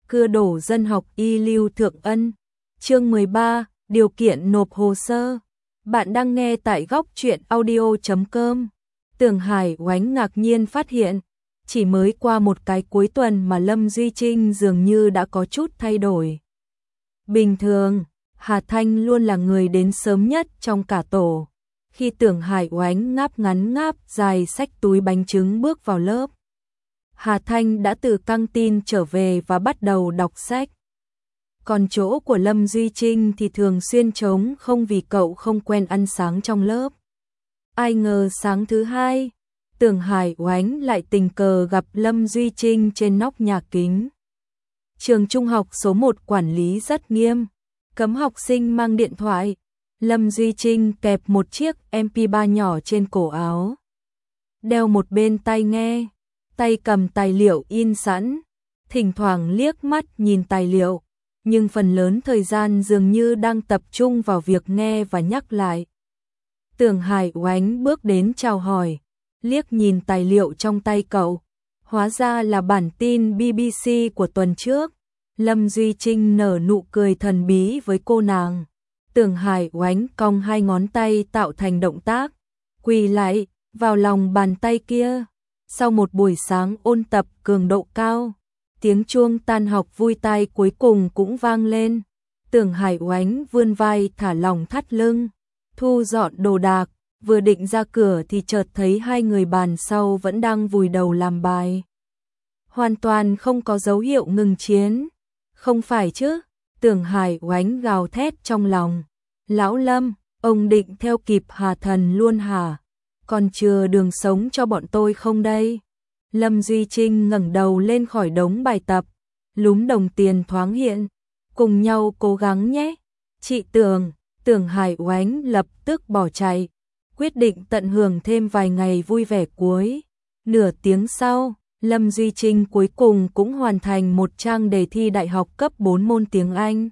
cưa đổ dân học y Lưu Thượng Ân. Chương 13, điều kiện nộp hồ sơ. Bạn đang nghe tại góc truyện audio.com. Tưởng Hải Oánh ngạc nhiên phát hiện, chỉ mới qua một cái cuối tuần mà Lâm Duy Trinh dường như đã có chút thay đổi. Bình thường, Hà Thanh luôn là người đến sớm nhất trong cả tổ. Khi Tưởng Hải Oánh ngáp ngắn ngáp dài xách túi bánh trứng bước vào lớp, Hà Thanh đã từ căng tin trở về và bắt đầu đọc sách. Còn chỗ của Lâm Duy Trinh thì thường xuyên trống không vì cậu không quen ăn sáng trong lớp. Ai ngờ sáng thứ hai, Tưởng Hải Oánh lại tình cờ gặp Lâm Duy Trinh trên nóc nhà kính. Trường trung học số 1 quản lý rất nghiêm, cấm học sinh mang điện thoại. Lâm Duy Trinh kẹp một chiếc MP3 nhỏ trên cổ áo, đeo một bên tai nghe, tay cầm tài liệu in sẵn, thỉnh thoảng liếc mắt nhìn tài liệu, nhưng phần lớn thời gian dường như đang tập trung vào việc nghe và nhắc lại. Tưởng Hải Oánh bước đến chào hỏi, liếc nhìn tài liệu trong tay cậu, hóa ra là bản tin BBC của tuần trước. Lâm Duy Trinh nở nụ cười thần bí với cô nàng. Tưởng Hải Oánh cong hai ngón tay tạo thành động tác, quỳ lại vào lòng bàn tay kia. Sau một buổi sáng ôn tập cường độ cao, tiếng chuông tan học vui tai cuối cùng cũng vang lên. Tưởng Hải Oánh vươn vai thả lỏng thắt lưng, thu dọn đồ đạc, vừa định ra cửa thì chợt thấy hai người bàn sau vẫn đang vùi đầu làm bài. Hoàn toàn không có dấu hiệu ngừng chiến. Không phải chứ? Tưởng Hải Oánh gào thét trong lòng. Lão Lâm, ông định theo kịp Hà Thần luôn hả? Còn chừa đường sống cho bọn tôi không đây? Lâm Duy Trinh ngẩng đầu lên khỏi đống bài tập, lúm đồng tiền thoáng hiện. Cùng nhau cố gắng nhé. Chị Tưởng. Tưởng Hải Oánh lập tức bỏ chạy, quyết định tận hưởng thêm vài ngày vui vẻ cuối. Nửa tiếng sau, Lâm Duy Trinh cuối cùng cũng hoàn thành một trang đề thi đại học cấp 4 môn tiếng Anh.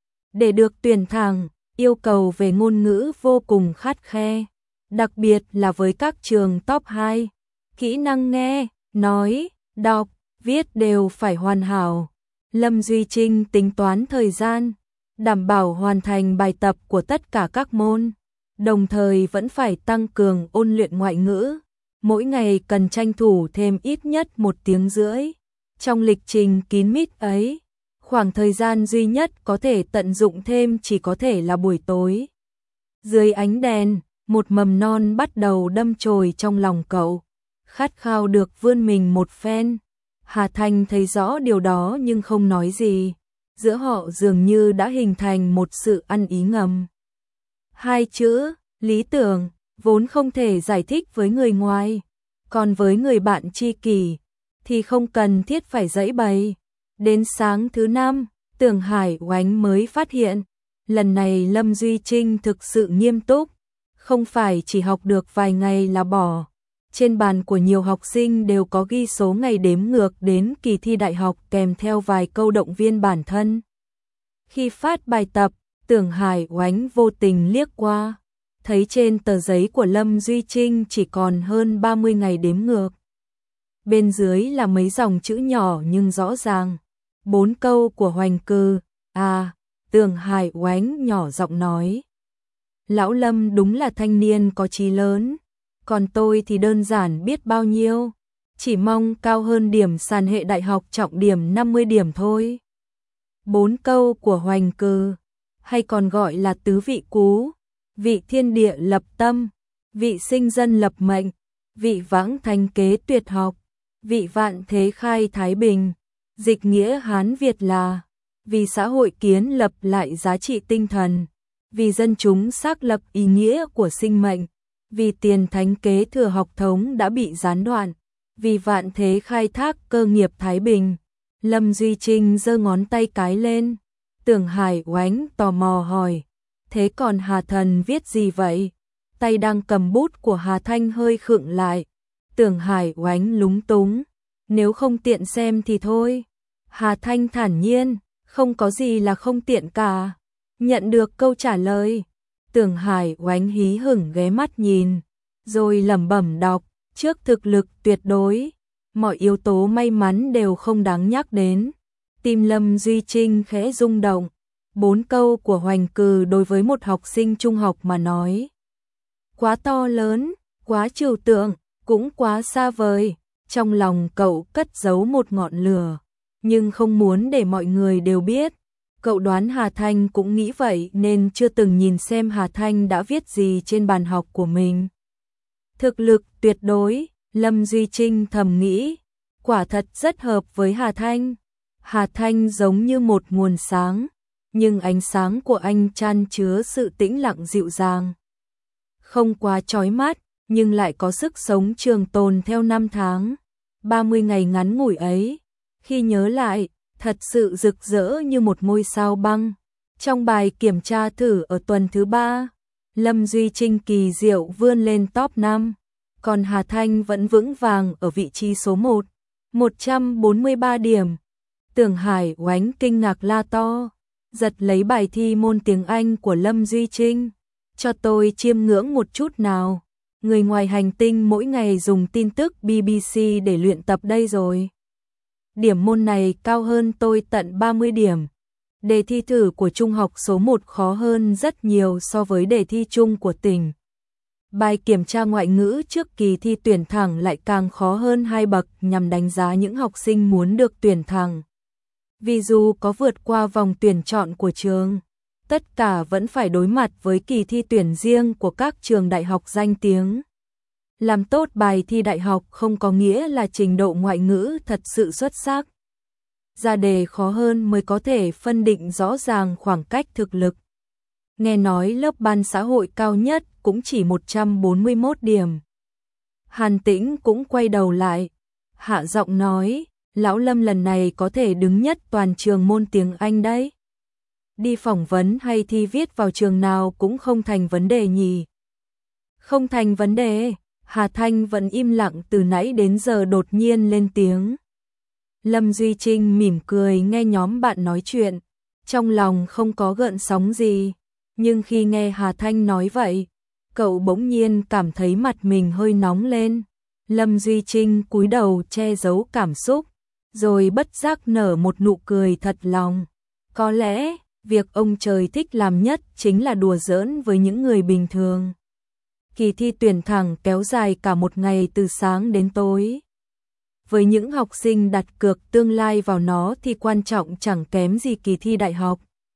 Để được tuyển thẳng, yêu cầu về ngôn ngữ vô cùng khắt khe, đặc biệt là với các trường top 2. Kỹ năng nghe, nói, đọc, viết đều phải hoàn hảo. Lâm Duy Trinh tính toán thời gian, đảm bảo hoàn thành bài tập của tất cả các môn, đồng thời vẫn phải tăng cường ôn luyện ngoại ngữ. Mỗi ngày cần tranh thủ thêm ít nhất 1 tiếng rưỡi. Trong lịch trình kín mít ấy, khoảng thời gian duy nhất có thể tận dụng thêm chỉ có thể là buổi tối. Dưới ánh đèn, một mầm non bắt đầu đâm chồi trong lòng cậu, khát khao được vươn mình một phen. Hà Thanh thấy rõ điều đó nhưng không nói gì. Giữa họ dường như đã hình thành một sự ăn ý ngầm. Hai chữ, lý tưởng, vốn không thể giải thích với người ngoài, còn với người bạn tri kỷ thì không cần thiết phải giãi bày. Đến sáng thứ 5, Tưởng Hải Oánh mới phát hiện, lần này Lâm Duy Trinh thực sự nghiêm túc, không phải chỉ học được vài ngày là bỏ. Trên bàn của nhiều học sinh đều có ghi số ngày đếm ngược đến kỳ thi đại học kèm theo vài câu động viên bản thân. Khi phát bài tập, Tưởng Hải Oánh vô tình liếc qua, thấy trên tờ giấy của Lâm Duy Trinh chỉ còn hơn 30 ngày đếm ngược. Bên dưới là mấy dòng chữ nhỏ nhưng rõ ràng. 4 câu của Hoành Cừ. À, Tưởng Hải Oánh nhỏ giọng nói. Lão Lâm đúng là thanh niên có chí lớn, còn tôi thì đơn giản biết bao nhiêu. Chỉ mong cao hơn điểm sàn hệ đại học trọng điểm 50 điểm thôi. 4 câu của Hoành Cừ, hay còn gọi là tứ vị cú. Vị thiên địa lập tâm, vị sinh dân lập mệnh, vị vãng thành kế tuyệt học, vị vạn thế khai thái bình. Dịch nghĩa Hán Việt là vì xã hội kiến lập lại giá trị tinh thần, vì dân chúng xác lập ý nghĩa của sinh mệnh, vì tiền thánh kế thừa học thống đã bị gián đoạn, vì vạn thế khai thác cơ nghiệp thái bình. Lâm Duy Trinh giơ ngón tay cái lên. Tưởng Hải Oánh tò mò hỏi, thế còn Hà Thần viết gì vậy? Tay đang cầm bút của Hà Thanh hơi khựng lại. Tưởng Hải Oánh lúng túng, nếu không tiện xem thì thôi. Hà Thanh thản nhiên, không có gì là không tiện cả. Nhận được câu trả lời, Tưởng Hải Oánh hí hửng ghé mắt nhìn, rồi lẩm bẩm đọc, trước thực lực tuyệt đối, mọi yếu tố may mắn đều không đáng nhắc đến. Tim Lâm Duy Trinh khẽ rung động. 4 câu của Hoành Cừ đối với một học sinh trung học mà nói. Quá to lớn, quá trừu tượng, cũng quá xa vời. Trong lòng cậu cất giấu một ngọn lửa, nhưng không muốn để mọi người đều biết. Cậu đoán Hà Thanh cũng nghĩ vậy nên chưa từng nhìn xem Hà Thanh đã viết gì trên bàn học của mình. Thực lực tuyệt đối, Lâm Duy Trinh thầm nghĩ, quả thật rất hợp với Hà Thanh. Hà Thanh giống như một nguồn sáng, nhưng ánh sáng của anh chan chứa sự tĩnh lặng dịu dàng. Không quá chói mắt, nhưng lại có sức sống trường tồn theo năm tháng. 30 ngày ngắn ngủi ấy, khi nhớ lại, thật sự rực rỡ như một ngôi sao băng. Trong bài kiểm tra thử ở tuần thứ 3, Lâm Duy Trinh kỳ diệu vươn lên top 5, còn Hà Thanh vẫn vững vàng ở vị trí số 1, 143 điểm. Tưởng Hải Oánh kinh ngạc la to, giật lấy bài thi môn tiếng Anh của Lâm Duy Trinh. Cho tôi chiêm ngưỡng một chút nào. Người ngoài hành tinh mỗi ngày dùng tin tức BBC để luyện tập đây rồi. Điểm môn này cao hơn tôi tận 30 điểm. Đề thi thử của trung học số 1 khó hơn rất nhiều so với đề thi chung của tỉnh. Bài kiểm tra ngoại ngữ trước kỳ thi tuyển thẳng lại càng khó hơn 2 bậc nhằm đánh giá những học sinh muốn được tuyển thẳng. Vì dù có vượt qua vòng tuyển chọn của trường, tất cả vẫn phải đối mặt với kỳ thi tuyển riêng của các trường đại học danh tiếng. Làm tốt bài thi đại học không có nghĩa là trình độ ngoại ngữ thật sự xuất sắc. Ra đề khó hơn mới có thể phân định rõ ràng khoảng cách thực lực. Nghe nói lớp ban xã hội cao nhất cũng chỉ 141 điểm. Hàn Tĩnh cũng quay đầu lại, hạ giọng nói, Lão Lâm lần này có thể đứng nhất toàn trường môn tiếng Anh đấy. Đi phỏng vấn hay thi viết vào trường nào cũng không thành vấn đề nhỉ. Không thành vấn đề. Hà Thanh vẫn im lặng từ nãy đến giờ đột nhiên lên tiếng. Lâm Duy Trinh mỉm cười nghe nhóm bạn nói chuyện, trong lòng không có gợn sóng gì, nhưng khi nghe Hà Thanh nói vậy, cậu bỗng nhiên cảm thấy mặt mình hơi nóng lên. Lâm Duy Trinh cúi đầu che giấu cảm xúc, rồi bất giác nở một nụ cười thật lòng. Có lẽ, việc ông trời thích làm nhất chính là đùa giỡn với những người bình thường. Kỳ thi tuyển thẳng kéo dài cả một ngày từ sáng đến tối. Với những học sinh đặt cược tương lai vào nó thì quan trọng chẳng kém gì kỳ thi đại học.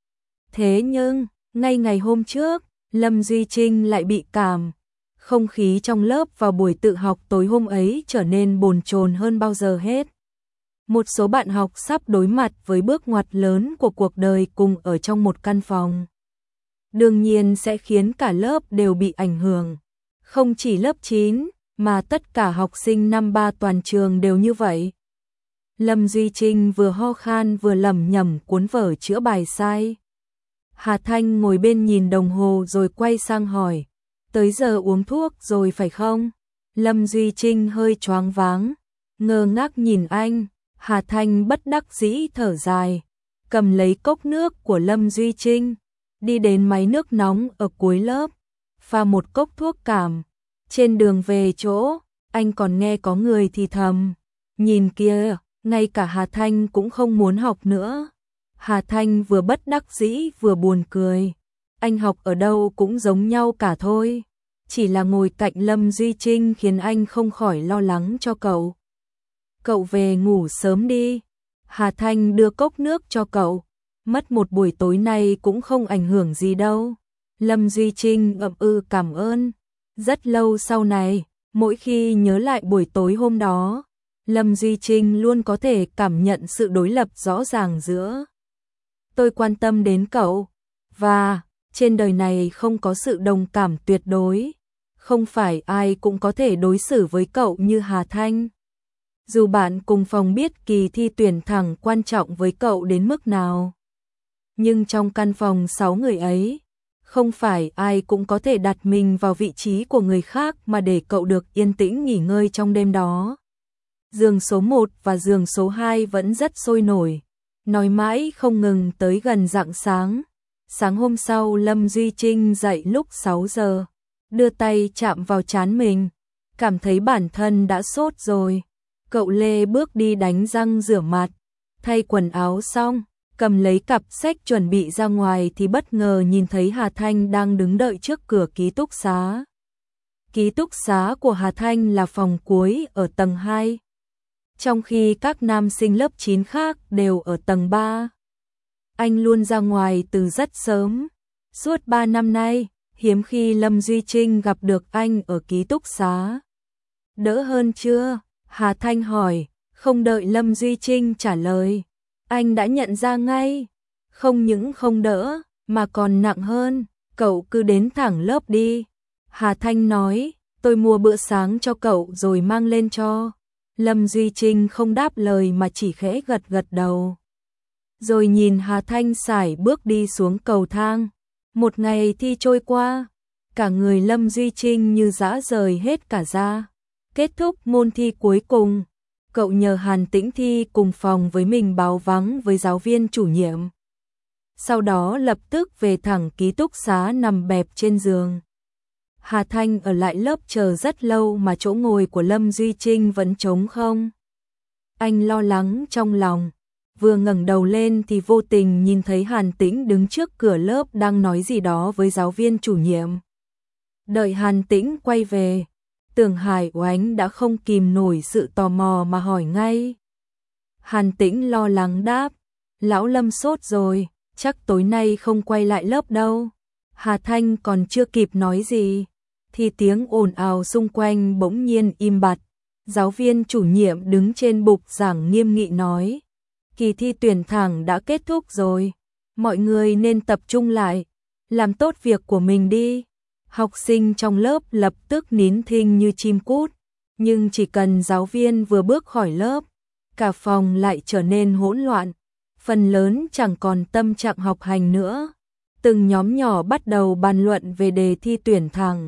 Thế nhưng, ngay ngày hôm trước, Lâm Duy Trinh lại bị cảm. Không khí trong lớp vào buổi tự học tối hôm ấy trở nên bồn chồn hơn bao giờ hết. Một số bạn học sắp đối mặt với bước ngoặt lớn của cuộc đời cùng ở trong một căn phòng. Đương nhiên sẽ khiến cả lớp đều bị ảnh hưởng. Không chỉ lớp 9, mà tất cả học sinh năm 3 toàn trường đều như vậy. Lâm Duy Trinh vừa ho khan vừa lẩm nhẩm cuốn vở chữa bài sai. Hà Thanh ngồi bên nhìn đồng hồ rồi quay sang hỏi, tới giờ uống thuốc rồi phải không? Lâm Duy Trinh hơi choáng váng, ngơ ngác nhìn anh. Hà Thanh bất đắc dĩ thở dài, cầm lấy cốc nước của Lâm Duy Trinh, đi đến máy nước nóng ở cuối lớp, pha một cốc thuốc cảm. Trên đường về chỗ, anh còn nghe có người thì thầm, nhìn kia, ngay cả Hà Thanh cũng không muốn học nữa. Hà Thanh vừa bất đắc dĩ vừa buồn cười, anh học ở đâu cũng giống nhau cả thôi, chỉ là ngồi cạnh Lâm Duy Trinh khiến anh không khỏi lo lắng cho cậu. Cậu về ngủ sớm đi. Hà Thanh đưa cốc nước cho cậu, mất một buổi tối nay cũng không ảnh hưởng gì đâu. Lâm Duy Trinh ậm cảm ơn. Rất lâu sau này, mỗi khi nhớ lại buổi tối hôm đó, Lâm Duy Trinh luôn có thể cảm nhận sự đối lập rõ ràng giữa tôi quan tâm đến cậu, và trên đời này không có sự đồng cảm tuyệt đối. Không phải ai cũng có thể đối xử với cậu như Hà Thanh. Dù bạn cùng phòng biết kỳ thi tuyển thẳng quan trọng với cậu đến mức nào. Nhưng trong căn phòng 6 người ấy, không phải ai cũng có thể đặt mình vào vị trí của người khác mà để cậu được yên tĩnh nghỉ ngơi trong đêm đó. Giường số 1 và giường số 2 vẫn rất sôi nổi, nói mãi không ngừng tới gần rạng sáng. Sáng hôm sau Lâm Duy Trinh dậy lúc 6 giờ, đưa tay chạm vào trán mình, cảm thấy bản thân đã sốt rồi. Cậu lê bước đi đánh răng rửa mặt, Thay quần áo xong, cầm lấy cặp sách chuẩn bị ra ngoài thì bất ngờ nhìn thấy Hà Thanh đang đứng đợi trước cửa ký túc xá. Ký túc xá của Hà Thanh là phòng cuối ở tầng 2, trong khi các nam sinh lớp 9 khác đều ở tầng 3. Anh luôn ra ngoài từ rất sớm. Suốt 3 năm nay, hiếm khi Lâm Duy Trinh gặp được anh ở ký túc xá. Đỡ hơn chưa? Hà Thanh hỏi, không đợi Lâm Duy Trinh trả lời. Anh đã nhận ra ngay. Không những không đỡ, mà còn nặng hơn. Cậu cứ đến thẳng lớp đi. Hà Thanh nói, tôi mua bữa sáng cho cậu rồi mang lên cho. Lâm Duy Trinh không đáp lời mà chỉ khẽ gật gật đầu. Rồi nhìn Hà Thanh sải bước đi xuống cầu thang. Một ngày thi trôi qua, cả người Lâm Duy Trinh như rã rời hết cả ra. Kết thúc môn thi cuối cùng, cậu nhờ Hàn Tĩnh thi cùng phòng với mình báo vắng với giáo viên chủ nhiệm. Sau đó lập tức về thẳng ký túc xá nằm bẹp trên giường. Hà Thanh ở lại lớp chờ rất lâu mà chỗ ngồi của Lâm Duy Trinh vẫn trống không. Anh lo lắng trong lòng, vừa ngẩng đầu lên thì vô tình nhìn thấy Hàn Tĩnh đứng trước cửa lớp đang nói gì đó với giáo viên chủ nhiệm. Đợi Hàn Tĩnh quay về, Tưởng Hải Oánh đã không kìm nổi sự tò mò mà hỏi ngay. Hàn Tĩnh lo lắng đáp, lão Lâm sốt rồi, chắc tối nay không quay lại lớp đâu. Hà Thanh còn chưa kịp nói gì, thì tiếng ồn ào xung quanh bỗng nhiên im bặt. Giáo viên chủ nhiệm đứng trên bục giảng nghiêm nghị nói, kỳ thi tuyển thẳng đã kết thúc rồi, mọi người nên tập trung lại, làm tốt việc của mình đi. Học sinh trong lớp lập tức nín thinh như chim cút, nhưng chỉ cần giáo viên vừa bước khỏi lớp, cả phòng lại trở nên hỗn loạn, phần lớn chẳng còn tâm trạng học hành nữa. Từng nhóm nhỏ bắt đầu bàn luận về đề thi tuyển thẳng.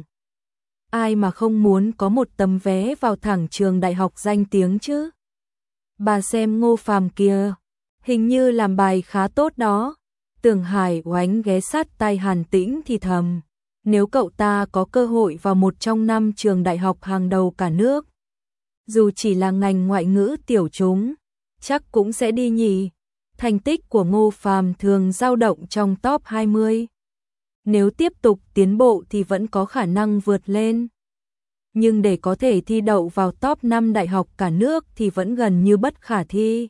Ai mà không muốn có một tấm vé vào thẳng trường đại học danh tiếng chứ? Bà xem Ngô Phàm kìa, hình như làm bài khá tốt đó. Tưởng Hải Oánh ghé sát tai Hàn Tĩnh thì thầm, nếu cậu ta có cơ hội vào một trong 5 trường đại học hàng đầu cả nước, dù chỉ là ngành ngoại ngữ tiểu chúng, chắc cũng sẽ đi nhỉ. Thành tích của Ngô Phàm thường dao động trong top 20. Nếu tiếp tục tiến bộ thì vẫn có khả năng vượt lên. Nhưng để có thể thi đậu vào top 5 đại học cả nước thì vẫn gần như bất khả thi.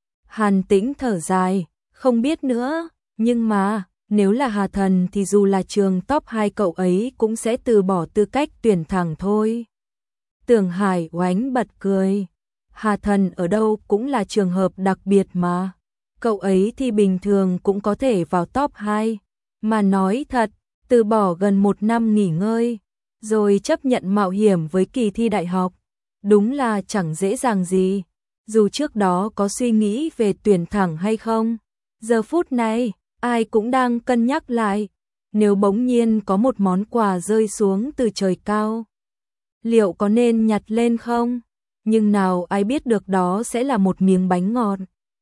Hàn Tĩnh thở dài, không biết nữa, nhưng mà, nếu là Hà Thần thì dù là trường top 2 cậu ấy cũng sẽ từ bỏ tư cách tuyển thẳng thôi. Tưởng Hải Oánh bật cười, Hà Thần ở đâu cũng là trường hợp đặc biệt mà. Cậu ấy thì bình thường cũng có thể vào top 2. Mà nói thật, từ bỏ gần 1 năm nghỉ ngơi, rồi chấp nhận mạo hiểm với kỳ thi đại học, đúng là chẳng dễ dàng gì. Dù trước đó có suy nghĩ về tuyển thẳng hay không, giờ phút này, ai cũng đang cân nhắc lại. Nếu bỗng nhiên có một món quà rơi xuống từ trời cao, liệu có nên nhặt lên không? Nhưng nào ai biết được đó sẽ là một miếng bánh ngọt,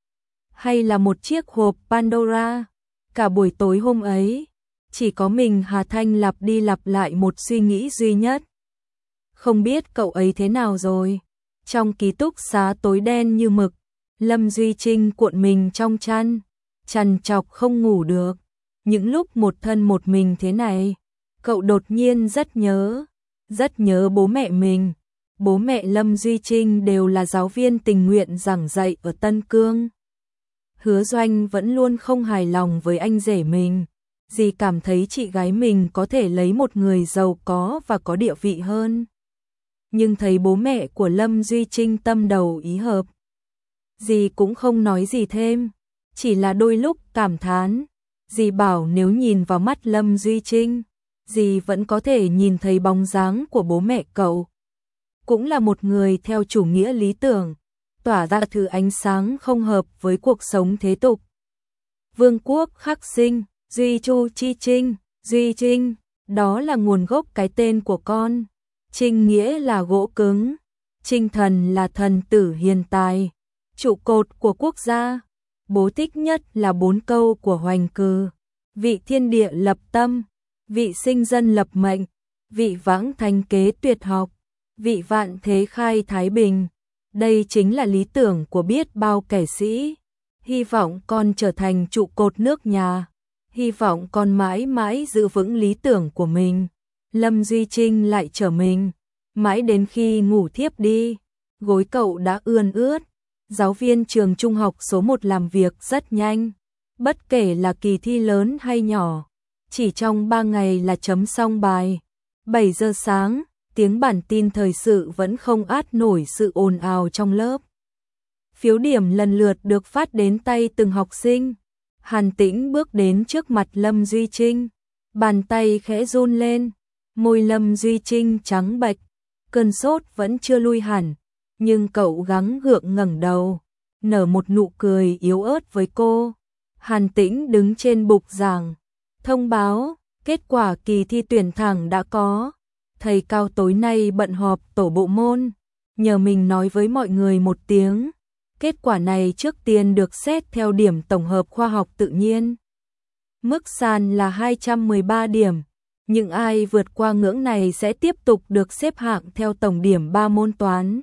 hay là một chiếc hộp Pandora. Cả buổi tối hôm ấy, chỉ có mình Hà Thanh lặp đi lặp lại một suy nghĩ duy nhất. Không biết cậu ấy thế nào rồi? Trong ký túc xá tối đen như mực, Lâm Duy Trinh cuộn mình trong chăn, trằn trọc không ngủ được. Những lúc một thân một mình thế này, cậu đột nhiên rất nhớ bố mẹ mình. Bố mẹ Lâm Duy Trinh đều là giáo viên tình nguyện giảng dạy ở Tân Cương. Hứa Doanh vẫn luôn không hài lòng với anh rể mình, dì cảm thấy chị gái mình có thể lấy một người giàu có và có địa vị hơn. Nhưng thấy bố mẹ của Lâm Duy Trinh tâm đầu ý hợp, dì cũng không nói gì thêm, chỉ là đôi lúc cảm thán. Dì bảo nếu nhìn vào mắt Lâm Duy Trinh, dì vẫn có thể nhìn thấy bóng dáng của bố mẹ cậu. Cũng là một người theo chủ nghĩa lý tưởng, tỏa ra thứ ánh sáng không hợp với cuộc sống thế tục. Vương quốc khắc sinh, Duy Chu Chi Trinh, Duy Trinh, đó là nguồn gốc cái tên của con. Trinh nghĩa là gỗ cứng, Trinh thần là thần tử hiền tài, trụ cột của quốc gia. Bố thích nhất là 4 câu của Hoành Cừ: vị thiên địa lập tâm, vị sinh dân lập mệnh, vị vãng thành kế tuyệt học, vị vạn thế khai thái bình. Đây chính là lý tưởng của biết bao kẻ sĩ. Hy vọng con trở thành trụ cột nước nhà. Hy vọng con mãi mãi giữ vững lý tưởng của mình. Lâm Duy Trinh lại trở mình. Mãi đến khi ngủ thiếp đi, gối cậu đã ươn ướt. Giáo viên trường trung học số 1 làm việc rất nhanh. Bất kể là kỳ thi lớn hay nhỏ, chỉ trong 3 ngày là chấm xong bài. 7 giờ sáng, tiếng bản tin thời sự vẫn không át nổi sự ồn ào trong lớp. Phiếu điểm lần lượt được phát đến tay từng học sinh. Hàn Tĩnh bước đến trước mặt Lâm Duy Trinh, bàn tay khẽ run lên, môi Lâm Duy Trinh trắng bệch, cơn sốt vẫn chưa lui hẳn, nhưng cậu gắng gượng ngẩng đầu, nở một nụ cười yếu ớt với cô. Hàn Tĩnh đứng trên bục giảng, thông báo, kết quả kỳ thi tuyển thẳng đã có. Thầy Cao tối nay bận họp tổ bộ môn, nhờ mình nói với mọi người một tiếng. Kết quả này trước tiên được xét theo điểm tổng hợp khoa học tự nhiên. Mức sàn là 213 điểm, những ai vượt qua ngưỡng này sẽ tiếp tục được xếp hạng theo tổng điểm 3 môn toán,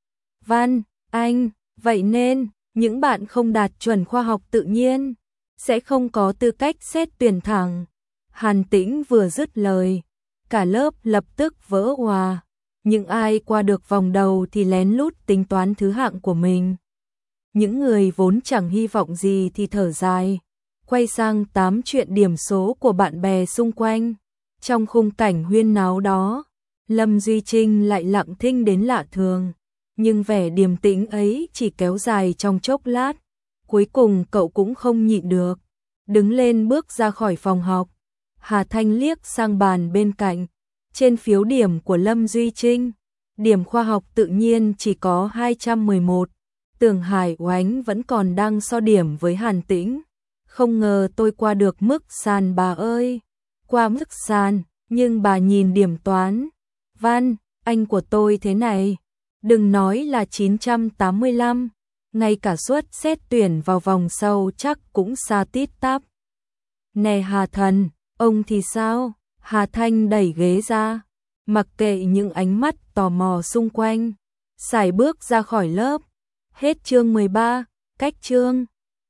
văn, Anh, vậy nên những bạn không đạt chuẩn khoa học tự nhiên sẽ không có tư cách xét tuyển thẳng. Hàn Tĩnh vừa dứt lời, cả lớp lập tức vỡ òa. Những ai qua được vòng đầu thì lén lút tính toán thứ hạng của mình. Những người vốn chẳng hy vọng gì thì thở dài, quay sang tám chuyện điểm số của bạn bè xung quanh. Trong khung cảnh huyên náo đó, Lâm Duy Trinh lại lặng thinh đến lạ thường, nhưng vẻ điềm tĩnh ấy chỉ kéo dài trong chốc lát. Cuối cùng cậu cũng không nhịn được, đứng lên bước ra khỏi phòng học. Hà Thanh liếc sang bàn bên cạnh, trên phiếu điểm của Lâm Duy Trinh, điểm khoa học tự nhiên chỉ có 211. Tưởng Hải Oánh vẫn còn đang so điểm với Hàn Tĩnh. Không ngờ tôi qua được mức sàn bà ơi. Qua mức sàn, nhưng bà nhìn điểm toán, văn, Anh của tôi thế này. Đừng nói là 985, ngay cả suất xét tuyển vào vòng sau chắc cũng xa tít tắp. Nè Hà Thần, ông thì sao? Hà Thanh đẩy ghế ra, mặc kệ những ánh mắt tò mò xung quanh, sải bước ra khỏi lớp. Hết chương 13, cách chương.